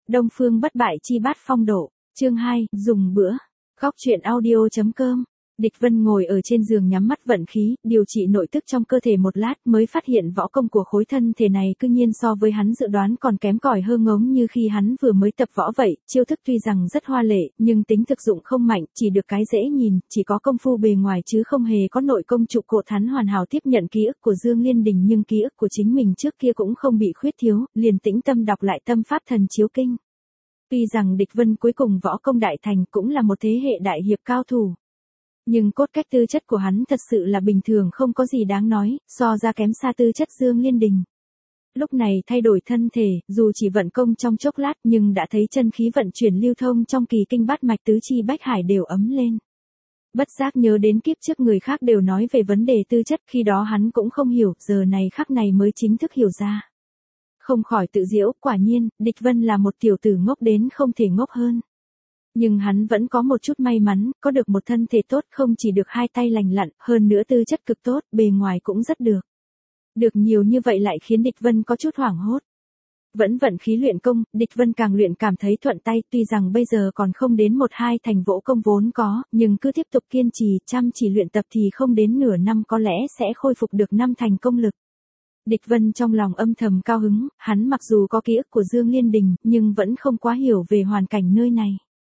Đông Phương bất bại chi bát phong độ, chương 2, dùng bữa. Góc truyện audio.com. Địch Vân ngồi ở trên giường nhắm mắt vận khí, điều trị nội tức trong cơ thể một lát mới phát hiện võ công của khối thân thể này cư nhiên so với hắn dự đoán còn kém cỏi hơn ngống như khi hắn vừa mới tập võ vậy, chiêu thức tuy rằng rất hoa lệ, nhưng tính thực dụng không mạnh, chỉ được cái dễ nhìn, chỉ có công phu bề ngoài chứ không hề có nội công trụ cột. Hắn hoàn hảo tiếp nhận ký ức của Dương Liên Đình nhưng ký ức của chính mình trước kia cũng không bị khuyết thiếu, liền tĩnh tâm đọc lại Tâm Pháp Thần Chiếu Kinh. Tuy rằng Địch Vân cuối cùng võ công đại thành cũng là một thế hệ đại hiệp cao thủ. Nhưng cốt cách tư chất của hắn thật sự là bình thường không có gì đáng nói, so ra kém xa tư chất Dương Liên Đình. Lúc này thay đổi thân thể, dù chỉ vận công trong chốc lát nhưng đã thấy chân khí vận chuyển lưu thông trong kỳ kinh bát mạch tứ chi bách hải đều ấm lên. Bất giác nhớ đến kiếp trước người khác đều nói về vấn đề tư chất, khi đó hắn cũng không hiểu, giờ này khắc này mới chính thức hiểu ra. Không khỏi tự giễu, quả nhiên, Địch Vân là một tiểu tử ngốc đến không thể ngốc hơn. Nhưng hắn vẫn có một chút may mắn, có được một thân thể tốt, không chỉ được hai tay lành lặn, hơn nữa tư chất cực tốt, bề ngoài cũng rất được. Được nhiều như vậy lại khiến Địch Vân có chút hoảng hốt. Vẫn vận khí luyện công, Địch Vân càng luyện cảm thấy thuận tay, tuy rằng bây giờ còn không đến 1-2 thành võ công vốn có, nhưng cứ tiếp tục kiên trì, chăm chỉ luyện tập thì không đến nửa năm có lẽ sẽ khôi phục được 5 thành công lực. Địch Vân trong lòng âm thầm cao hứng, hắn mặc dù có ký ức của Dương Liên Đình, nhưng vẫn không quá hiểu về hoàn cảnh nơi này.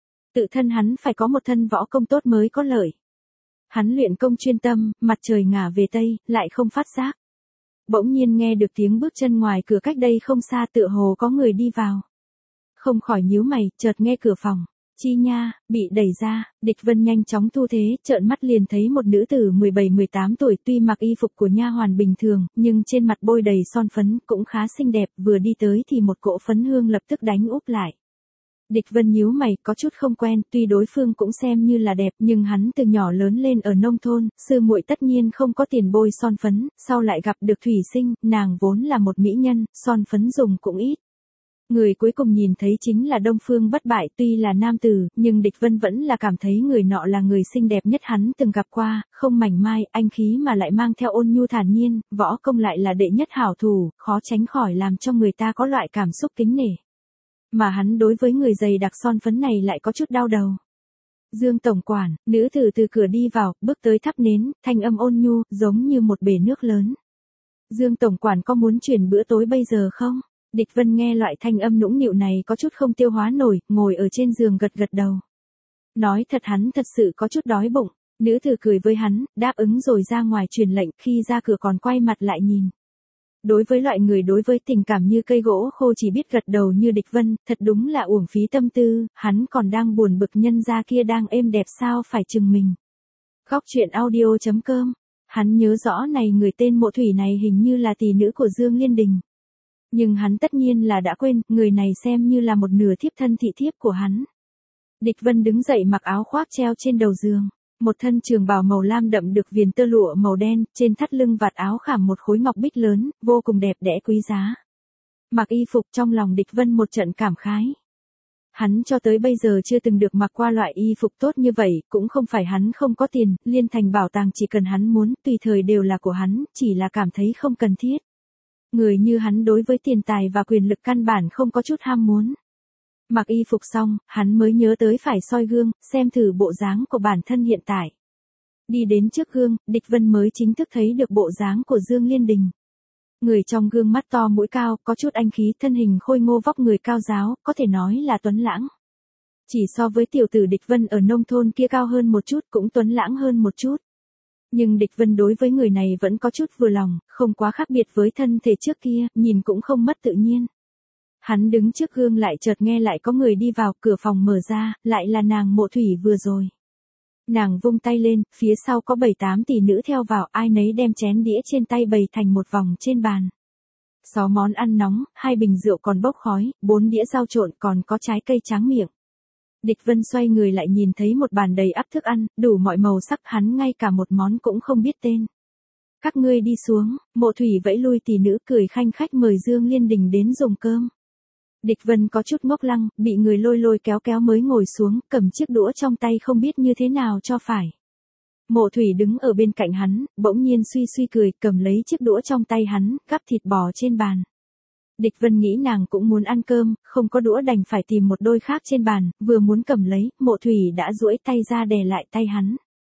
Tự thân hắn phải có một thân võ công tốt mới có lợi. Hắn luyện công chuyên tâm, mặt trời ngả về tây, lại không phát giác. Bỗng nhiên nghe được tiếng bước chân ngoài cửa cách đây không xa, tựa hồ có người đi vào. Không khỏi nhíu mày, chợt nghe cửa phòng. Chi nha, bị đẩy ra, Địch Vân nhanh chóng thu thế, trợn mắt liền thấy một nữ tử 17-18 tuổi, tuy mặc y phục của nha hoàn bình thường, nhưng trên mặt bôi đầy son phấn, cũng khá xinh đẹp, vừa đi tới thì một cỗ phấn hương lập tức đánh úp lại. Địch Vân nhíu mày, có chút không quen, tuy đối phương cũng xem như là đẹp, nhưng hắn từ nhỏ lớn lên ở nông thôn, sư muội tất nhiên không có tiền bôi son phấn, sau lại gặp được Thủy Sinh, nàng vốn là một mỹ nhân, son phấn dùng cũng ít. Người cuối cùng nhìn thấy chính là Đông Phương bất bại, tuy là nam tử, nhưng Địch Vân vẫn là cảm thấy người nọ là người xinh đẹp nhất hắn từng gặp qua, không mảnh mai, anh khí mà lại mang theo ôn nhu thản nhiên, võ công lại là đệ nhất hảo thủ, khó tránh khỏi làm cho người ta có loại cảm xúc kính nể. Mà hắn đối với người dày đặc son phấn này lại có chút đau đầu. Dương tổng quản, nữ tử từ cửa đi vào, bước tới thắp nến, thanh âm ôn nhu, giống như một bể nước lớn. Dương tổng quản có muốn chuyển bữa tối bây giờ không? Địch Vân nghe loại thanh âm nũng nịu này có chút không tiêu hóa nổi, ngồi ở trên giường gật gật đầu. Nói thật hắn thật sự có chút đói bụng, nữ tử cười với hắn, đáp ứng rồi ra ngoài truyền lệnh, khi ra cửa còn quay mặt lại nhìn. Đối với loại người đối với tình cảm như cây gỗ khô chỉ biết gật đầu như Địch Vân, thật đúng là uổng phí tâm tư, hắn còn đang buồn bực nhân gia kia đang êm đẹp sao phải chừng mình. Góc truyện audio.com, hắn nhớ rõ này người tên Mộ Thủy này hình như là tỷ nữ của Dương Liên Đình. Nhưng hắn tất nhiên là đã quên, người này xem như là một nửa thiếp thân thị thiếp của hắn. Địch Vân đứng dậy mặc áo khoác treo trên đầu giường. Một thân trường bào màu lam đậm được viền tơ lụa màu đen, trên thắt lưng vạt áo khảm một khối ngọc bích lớn, vô cùng đẹp đẽ quý giá. Mặc y phục trong lòng Địch Vân một trận cảm khái. Hắn cho tới bây giờ chưa từng được mặc qua loại y phục tốt như vậy, cũng không phải hắn không có tiền, Liên Thành bảo tàng chỉ cần hắn muốn, tùy thời đều là của hắn, chỉ là cảm thấy không cần thiết. Người như hắn đối với tiền tài và quyền lực căn bản không có chút ham muốn. Mặc y phục xong, hắn mới nhớ tới phải soi gương, xem thử bộ dáng của bản thân hiện tại. Đi đến trước gương, Địch Vân mới chính thức thấy được bộ dáng của Dương Liên Đình. Người trong gương mắt to mũi cao, có chút anh khí, thân hình khôi ngô vóc người cao ráo, có thể nói là tuấn lãng. Chỉ so với tiểu tử Địch Vân ở nông thôn kia cao hơn một chút, cũng tuấn lãng hơn một chút. Nhưng Địch Vân đối với người này vẫn có chút vừa lòng, không quá khác biệt với thân thể trước kia, nhìn cũng không mất tự nhiên. Hắn đứng trước gương lại chợt nghe lại có người đi vào, cửa phòng mở ra, lại là nàng Mộ Thủy vừa rồi. Nàng vung tay lên, phía sau có 7-8 tỷ nữ theo vào, ai nấy đem chén đĩa trên tay bày thành một vòng trên bàn. 6 món ăn nóng, 2 bình rượu còn bốc khói, 4 đĩa rau trộn còn có trái cây tráng miệng. Địch Vân xoay người lại nhìn thấy một bàn đầy ắp thức ăn, đủ mọi màu sắc, hắn ngay cả một món cũng không biết tên. Các ngươi đi xuống, Mộ Thủy vẫy lui tỷ nữ, cười khanh khách mời Dương Liên Đình đến dùng cơm. Địch Vân có chút ngốc lăng, bị người lôi lôi kéo kéo mới ngồi xuống, cầm chiếc đũa trong tay không biết như thế nào cho phải. Mộ Thủy đứng ở bên cạnh hắn, bỗng nhiên suy suy cười, cầm lấy chiếc đũa trong tay hắn, gắp thịt bò trên bàn. Địch Vân nghĩ nàng cũng muốn ăn cơm, không có đũa đành phải tìm một đôi khác trên bàn, vừa muốn cầm lấy, Mộ Thủy đã duỗi tay ra đè lại tay hắn.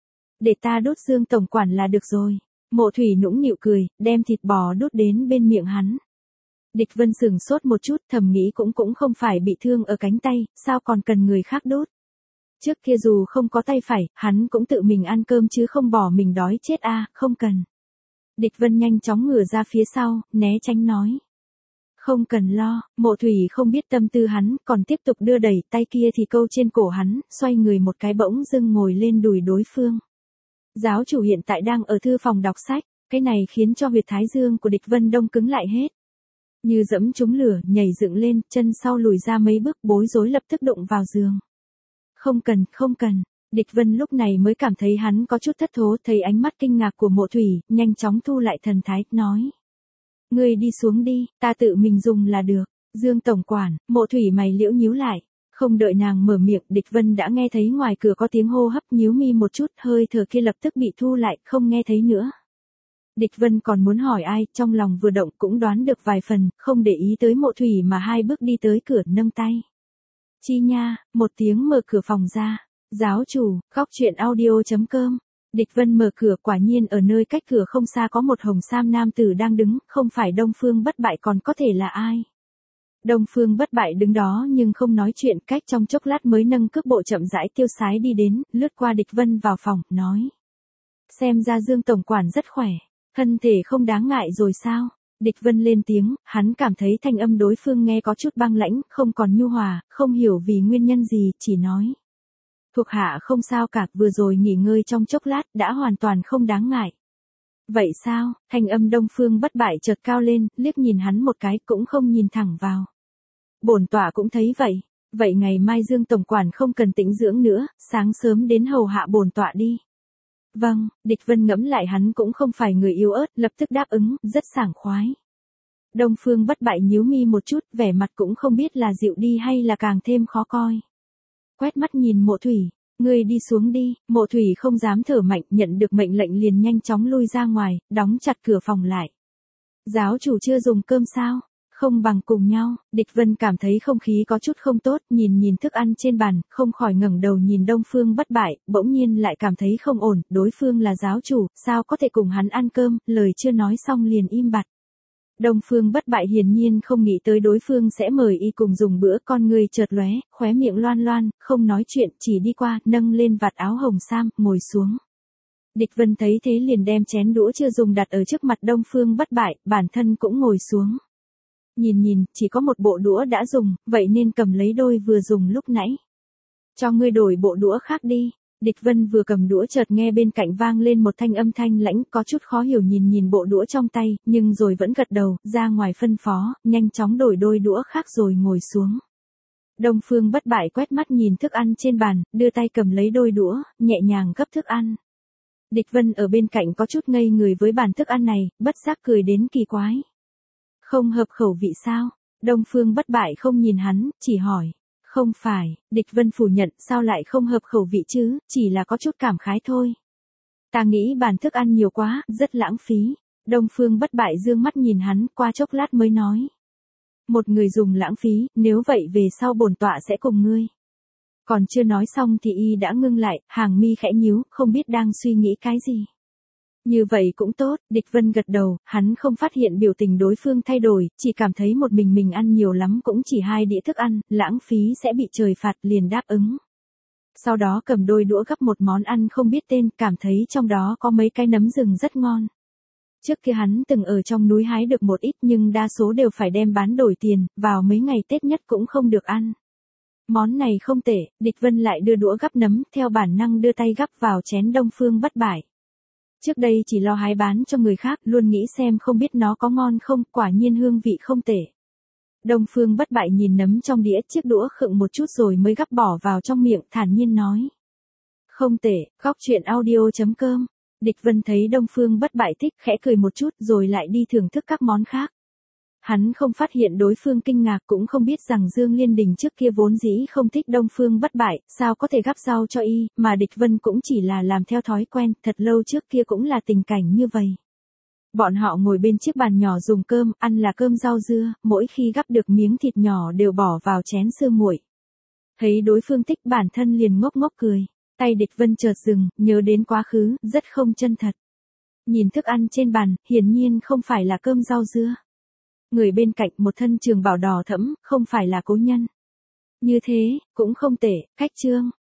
Để ta đút Dương tổng quản là được rồi. Mộ Thủy nũng nịu cười, đem thịt bò đút đến bên miệng hắn. Địch Vân sững sốt một chút, thầm nghĩ cũng không phải bị thương ở cánh tay, sao còn cần người khác đút. Trước kia dù không có tay phải, hắn cũng tự mình ăn cơm chứ không bỏ mình đói chết a, không cần. Địch Vân nhanh chóng ngửa ra phía sau, né tránh nói. Không cần lo, Mộ Thủy không biết tâm tư hắn, còn tiếp tục đưa đẩy, tay kia thì câu trên cổ hắn, xoay người một cái bỗng dưng ngồi lên đùi đối phương. Giáo chủ hiện tại đang ở thư phòng đọc sách, cái này khiến cho huyệt thái dương của Địch Vân đông cứng lại hết. Như dẫm trúng lửa, nhảy dựng lên, chân sau lùi ra mấy bước, bối rối lập tức đụng vào giường. Không cần, không cần. Địch Vân lúc này mới cảm thấy hắn có chút thất thố, thấy ánh mắt kinh ngạc của Mộ Thủy, nhanh chóng thu lại thần thái, nói. Ngươi đi xuống đi, ta tự mình dùng là được. Dương tổng quản, Mộ Thủy mày liễu nhíu lại. Không đợi nàng mở miệng, Địch Vân đã nghe thấy ngoài cửa có tiếng hô hấp, nhíu mi một chút, hơi thở kia lập tức bị thu lại, không nghe thấy nữa. Địch Vân còn muốn hỏi ai, trong lòng vừa động cũng đoán được vài phần, không để ý tới Mộ Thủy mà hai bước đi tới cửa nâng tay. Chi nha, một tiếng mở cửa phòng ra. Giáo chủ, khóc chuyện audio.com. Địch Vân mở cửa, quả nhiên ở nơi cách cửa không xa có một hồng sam nam tử đang đứng, không phải Đông Phương Bất Bại còn có thể là ai. Đông Phương Bất Bại đứng đó nhưng không nói chuyện, cách trong chốc lát mới nâng cước bộ chậm rãi tiêu sái đi đến, lướt qua Địch Vân vào phòng, nói. Xem ra Dương tổng quản rất khỏe, thân thể không đáng ngại rồi sao? Địch Vân lên tiếng, hắn cảm thấy thanh âm đối phương nghe có chút băng lãnh, không còn nhu hòa, không hiểu vì nguyên nhân gì, chỉ nói. Thuộc hạ không sao cả, vừa rồi nghỉ ngơi trong chốc lát, đã hoàn toàn không đáng ngại. Vậy sao? Thanh âm Đông Phương Bất Bại chợt cao lên, liếc nhìn hắn một cái, cũng không nhìn thẳng vào. Bổn tọa cũng thấy vậy. Vậy ngày mai Dương tổng quản không cần tĩnh dưỡng nữa, sáng sớm đến hầu hạ bổn tọa đi. Vâng, Địch Vân ngẫm lại hắn cũng không phải người yếu ớt, lập tức đáp ứng, rất sảng khoái. Đông Phương Bất Bại nhíu mi một chút, vẻ mặt cũng không biết là dịu đi hay là càng thêm khó coi. Quét mắt nhìn Mộ Thủy, ngươi đi xuống đi. Mộ Thủy không dám thở mạnh, nhận được mệnh lệnh liền nhanh chóng lui ra ngoài, đóng chặt cửa phòng lại. Giáo chủ chưa dùng cơm sao? Không bằng cùng nhau. Địch Vân cảm thấy không khí có chút không tốt, nhìn thức ăn trên bàn, không khỏi ngẩng đầu nhìn Đông Phương Bất Bại, bỗng nhiên lại cảm thấy không ổn, đối phương là giáo chủ, sao có thể cùng hắn ăn cơm, lời chưa nói xong liền im bặt. Đông Phương Bất Bại hiển nhiên không nghĩ tới đối phương sẽ mời y cùng dùng bữa, con người chợt lóe, khóe miệng loan loan, không nói chuyện, chỉ đi qua, nâng lên vạt áo hồng sam, ngồi xuống. Địch Vân thấy thế liền đem chén đũa chưa dùng đặt ở trước mặt Đông Phương Bất Bại, bản thân cũng ngồi xuống. Nhìn, chỉ có một bộ đũa đã dùng, vậy nên cầm lấy đôi vừa dùng lúc nãy. Cho ngươi đổi bộ đũa khác đi. Địch Vân vừa cầm đũa chợt nghe bên cạnh vang lên một thanh âm thanh lãnh, có chút khó hiểu nhìn bộ đũa trong tay, nhưng rồi vẫn gật đầu, ra ngoài phân phó, nhanh chóng đổi đôi đũa khác rồi ngồi xuống. Đông Phương Bất Bại quét mắt nhìn thức ăn trên bàn, đưa tay cầm lấy đôi đũa, nhẹ nhàng gấp thức ăn. Địch Vân ở bên cạnh có chút ngây người với bàn thức ăn này, bất giác cười đến kỳ quái. Không hợp khẩu vị sao? Đông Phương Bất Bại không nhìn hắn, chỉ hỏi. Không phải, Địch Vân phủ nhận, sao lại không hợp khẩu vị chứ, chỉ là có chút cảm khái thôi. Ta nghĩ bàn thức ăn nhiều quá, rất lãng phí. Đông Phương Bất Bại dương mắt nhìn hắn, qua chốc lát mới nói. Một người dùng lãng phí, nếu vậy về sau bổn tọa sẽ cùng ngươi. Còn chưa nói xong thì y đã ngưng lại, hàng mi khẽ nhíu, không biết đang suy nghĩ cái gì. Như vậy cũng tốt, Địch Vân gật đầu, hắn không phát hiện biểu tình đối phương thay đổi, chỉ cảm thấy một mình ăn nhiều lắm cũng chỉ 2 đĩa thức ăn, lãng phí sẽ bị trời phạt, liền đáp ứng. Sau đó cầm đôi đũa gắp một món ăn không biết tên, cảm thấy trong đó có mấy cái nấm rừng rất ngon. Trước kia hắn từng ở trong núi hái được một ít nhưng đa số đều phải đem bán đổi tiền, vào mấy ngày Tết nhất cũng không được ăn. Món này không tệ, Địch Vân lại đưa đũa gắp nấm, theo bản năng đưa tay gắp vào chén Đông Phương Bất Bại. Trước đây chỉ lo hái bán cho người khác, luôn nghĩ xem không biết nó có ngon không, quả nhiên hương vị không tệ. Đông Phương Bất Bại nhìn nấm trong đĩa, chiếc đũa khựng một chút rồi mới gắp bỏ vào trong miệng, thản nhiên nói. Không tệ, khóc chuyện audio.com. Địch Vân thấy Đông Phương Bất Bại thích, khẽ cười một chút rồi lại đi thưởng thức các món khác. Hắn không phát hiện đối phương kinh ngạc, cũng không biết rằng Dương Liên Đình trước kia vốn dĩ không thích Đông Phương Bất Bại, sao có thể gắp rau cho y, mà Địch Vân cũng chỉ là làm theo thói quen, thật lâu trước kia cũng là tình cảnh như vậy. Bọn họ ngồi bên chiếc bàn nhỏ dùng cơm, ăn là cơm rau dưa, mỗi khi gắp được miếng thịt nhỏ đều bỏ vào chén sưa muội. Thấy đối phương thích bản thân liền ngốc ngốc cười. Tay Địch Vân chợt dừng, nhớ đến quá khứ, rất không chân thật. Nhìn thức ăn trên bàn, hiển nhiên không phải là cơm rau dưa. Người bên cạnh một thân trường bào đỏ thẫm, không phải là Cố Nhân. Như thế, cũng không tệ, cách Trương.